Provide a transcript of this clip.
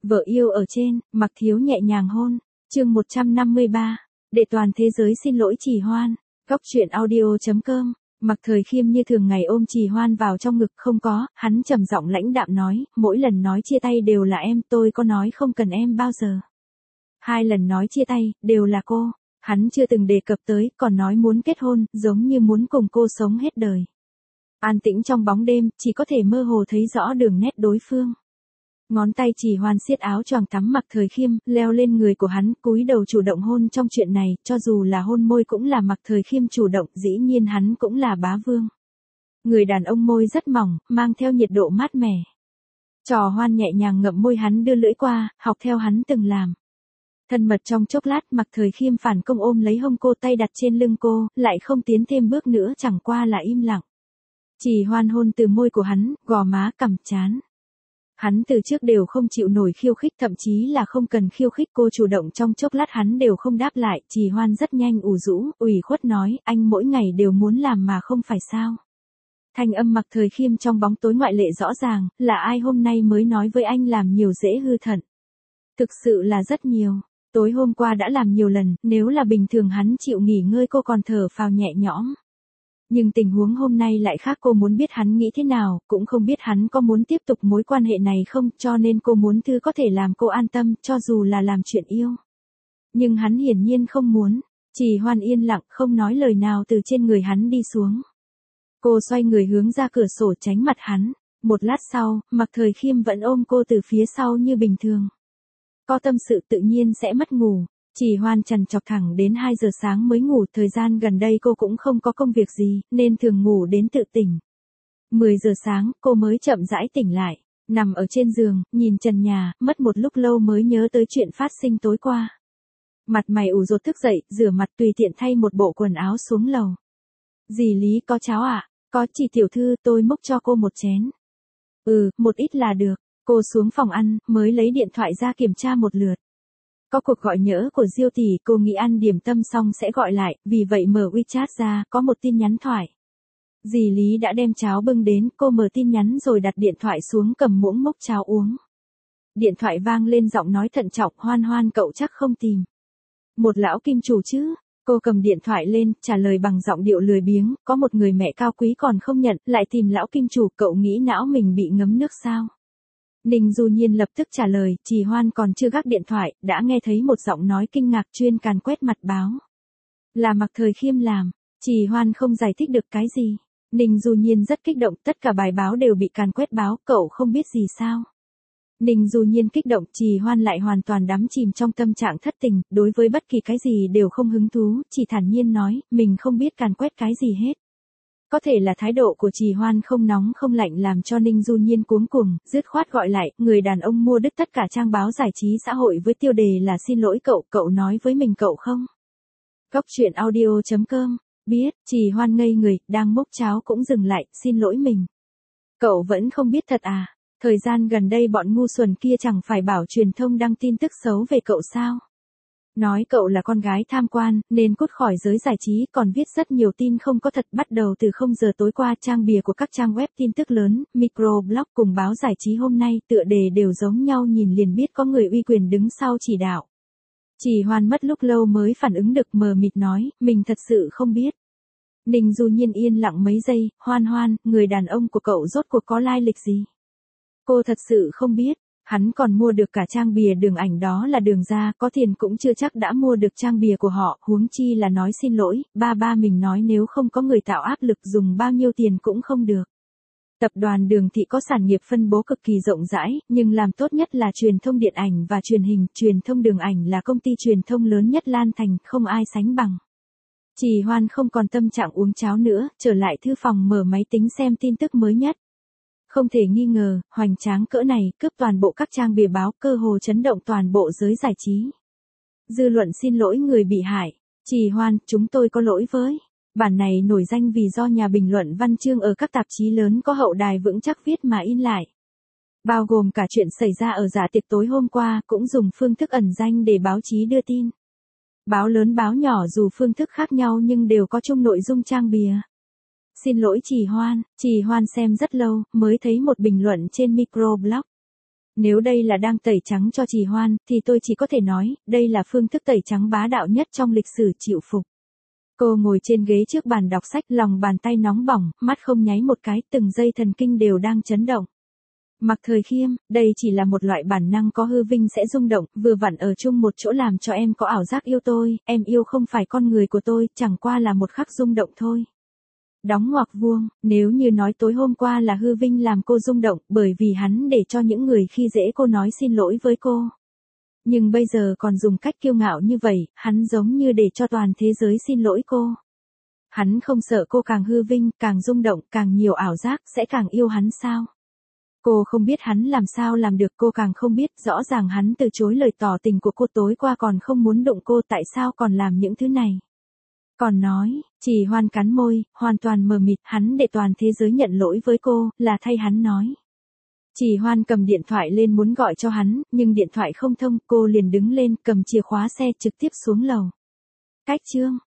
Vợ yêu ở trên, Mạc Thiếu nhẹ nhàng hôn. Chương 153. Để toàn thế giới xin lỗi Trì Hoan. Góc truyện audio.com. Mạc Thời Khiêm như thường ngày ôm Trì Hoan vào trong ngực. Không có, hắn trầm giọng lãnh đạm nói, mỗi lần nói chia tay đều là em, tôi có nói không cần em bao giờ. 2 lần nói chia tay, đều là cô. Hắn chưa từng đề cập tới, còn nói muốn kết hôn, giống như muốn cùng cô sống hết đời. An tĩnh trong bóng đêm, chỉ có thể mơ hồ thấy rõ đường nét đối phương. Ngón tay Trì Hoan siết áo choàng tắm Mạc Thời Khiêm, leo lên người của hắn, cúi đầu chủ động hôn. Trong chuyện này, cho dù là hôn môi cũng là Mạc Thời Khiêm chủ động, dĩ nhiên hắn cũng là bá vương. Người đàn ông môi rất mỏng, mang theo nhiệt độ mát mẻ. Trò Hoan nhẹ nhàng ngậm môi hắn đưa lưỡi qua, học theo hắn từng làm. Thân mật trong chốc lát, Mạc Thời Khiêm phản công ôm lấy hông cô, tay đặt trên lưng cô, lại không tiến thêm bước nữa, chẳng qua là im lặng. Trì Hoan hôn từ môi của hắn, gò má, cằm, trán. Hắn từ trước đều không chịu nổi khiêu khích, thậm chí là không cần khiêu khích cô chủ động trong chốc lát hắn đều không đáp lại. Trì Hoan rất nhanh ủ rũ, ủy khuất nói, anh mỗi ngày đều muốn làm mà không phải sao. Thanh âm Mạc Thời Khiêm trong bóng tối ngoại lệ rõ ràng, là ai hôm nay mới nói với anh làm nhiều dễ hư thận. Thực sự là rất nhiều, tối hôm qua đã làm nhiều lần, nếu là bình thường hắn chịu nghỉ ngơi cô còn thở phào nhẹ nhõm. Nhưng tình huống hôm nay lại khác, cô muốn biết hắn nghĩ thế nào, cũng không biết hắn có muốn tiếp tục mối quan hệ này không, cho nên cô muốn thứ có thể làm cô an tâm, cho dù là làm chuyện yêu. Nhưng hắn hiển nhiên không muốn. Trì Hoan yên lặng, không nói lời nào từ trên người hắn đi xuống. Cô xoay người hướng ra cửa sổ tránh mặt hắn. Một lát sau, Mạc Thời Khiêm vẫn ôm cô từ phía sau như bình thường. Có tâm sự tự nhiên sẽ mất ngủ. Trì Hoan trằn trọc thẳng đến 2 giờ sáng mới ngủ, thời gian gần đây cô cũng không có công việc gì, nên thường ngủ đến tự tỉnh. 10 giờ sáng, cô mới chậm rãi tỉnh lại, nằm ở trên giường, nhìn trần nhà, mất một lúc lâu mới nhớ tới chuyện phát sinh tối qua. Mặt mày ủ rột thức dậy, rửa mặt tùy tiện thay một bộ quần áo xuống lầu. Dì Lý có cháo ạ? Có chị tiểu thư, tôi múc cho cô một chén. Một ít là được. Cô xuống phòng ăn, mới lấy điện thoại ra kiểm tra một lượt. Có cuộc gọi nhỡ của Diêu tỷ, cô nghĩ ăn điểm tâm xong sẽ gọi lại, vì vậy mở WeChat ra, có một tin nhắn thoại. Dì Lý đã đem cháo bưng đến, cô mở tin nhắn rồi đặt điện thoại xuống, cầm muỗng múc cháo uống. Điện thoại vang lên, giọng nói thận trọng, Hoan Hoan cậu chắc không tìm một lão kim chủ chứ? Cô cầm điện thoại lên, trả lời bằng giọng điệu lười biếng, có một người mẹ cao quý còn không nhận, lại tìm lão kim chủ, cậu nghĩ não mình bị ngấm nước sao? Ninh Du Nhiên lập tức trả lời, Trì Hoan còn chưa gác điện thoại, đã nghe thấy một giọng nói kinh ngạc chuyên càn quét mặt báo. Là Mạc Thời Khiêm làm. Trì Hoan không giải thích được cái gì. Ninh Du Nhiên rất kích động, tất cả bài báo đều bị càn quét báo, cậu không biết gì sao? Ninh Du Nhiên kích động, Trì Hoan lại hoàn toàn đắm chìm trong tâm trạng thất tình, đối với bất kỳ cái gì đều không hứng thú, chỉ thản nhiên nói, mình không biết càn quét cái gì hết. Có thể là thái độ của Trì Hoan không nóng không lạnh làm cho Ninh Du Nhiên cuống cuồng, dứt khoát gọi lại, người đàn ông mua đứt tất cả trang báo giải trí xã hội với tiêu đề là xin lỗi cậu nói với mình cậu không? Góc truyện audio.com. Biết, Trì Hoan ngây người, đang múc cháo cũng dừng lại, xin lỗi mình. Cậu vẫn không biết thật à? Thời gian gần đây bọn ngu xuẩn kia chẳng phải bảo truyền thông đăng tin tức xấu về cậu sao? Nói cậu là con gái tham quan, nên cút khỏi giới giải trí, còn viết rất nhiều tin không có thật. Bắt đầu từ 0 giờ tối qua, trang bìa của các trang web tin tức lớn, microblog cùng báo giải trí hôm nay, tựa đề đều giống nhau, nhìn liền biết có người uy quyền đứng sau chỉ đạo. Trì Hoan mất lúc lâu mới phản ứng được, mờ mịt nói, mình thật sự không biết. Ninh Du Nhiên yên lặng mấy giây, Hoan Hoan, người đàn ông của cậu rốt cuộc có lai lịch gì? Cô thật sự không biết. Hắn còn mua được cả trang bìa Đường Ảnh, đó là Đường gia, có tiền cũng chưa chắc đã mua được trang bìa của họ, huống chi là nói xin lỗi, ba mình nói nếu không có người tạo áp lực dùng bao nhiêu tiền cũng không được. Tập đoàn Đường Thị có sản nghiệp phân bố cực kỳ rộng rãi, nhưng làm tốt nhất là truyền thông điện ảnh và truyền hình, truyền thông Đường Ảnh là công ty truyền thông lớn nhất Lan Thành, không ai sánh bằng. Trì Hoan không còn tâm trạng uống cháo nữa, trở lại thư phòng mở máy tính xem tin tức mới nhất. Không thể nghi ngờ, hoành tráng cỡ này, cướp toàn bộ các trang bìa báo, cơ hồ chấn động toàn bộ giới giải trí. Dư luận xin lỗi người bị hại. Trì Hoan, chúng tôi có lỗi với. Bản này nổi danh vì do nhà bình luận văn chương ở các tạp chí lớn có hậu đài vững chắc viết mà in lại. Bao gồm cả chuyện xảy ra ở dạ tiệc tối hôm qua, cũng dùng phương thức ẩn danh để báo chí đưa tin. Báo lớn báo nhỏ dù phương thức khác nhau nhưng đều có chung nội dung trang bìa. Xin lỗi Trì Hoan xem rất lâu, mới thấy một bình luận trên microblog. Nếu đây là đang tẩy trắng cho Trì Hoan, thì tôi chỉ có thể nói, đây là phương thức tẩy trắng bá đạo nhất trong lịch sử chịu phục. Cô ngồi trên ghế trước bàn đọc sách, lòng bàn tay nóng bỏng, mắt không nháy một cái, từng dây thần kinh đều đang chấn động. Mạc Thời Khiêm, đây chỉ là một loại bản năng có hư vinh sẽ rung động, vừa vặn ở chung một chỗ làm cho em có ảo giác yêu tôi, em yêu không phải con người của tôi, chẳng qua là một khắc rung động thôi. Đóng ngoặc vuông, nếu như nói tối hôm qua là hư vinh làm cô rung động, bởi vì hắn để cho những người khi dễ cô nói xin lỗi với cô. Nhưng bây giờ còn dùng cách kiêu ngạo như vậy, hắn giống như để cho toàn thế giới xin lỗi cô. Hắn không sợ cô càng hư vinh, càng rung động, càng nhiều ảo giác, sẽ càng yêu hắn sao? Cô không biết hắn làm sao làm được, cô càng không biết, rõ ràng hắn từ chối lời tỏ tình của cô tối qua còn không muốn đụng cô, tại sao còn làm những thứ này? Còn nói, Trì Hoan cắn môi, hoàn toàn mờ mịt, hắn để toàn thế giới nhận lỗi với cô, là thay hắn nói. Trì Hoan cầm điện thoại lên muốn gọi cho hắn, nhưng điện thoại không thông, cô liền đứng lên, cầm chìa khóa xe trực tiếp xuống lầu. Cách chương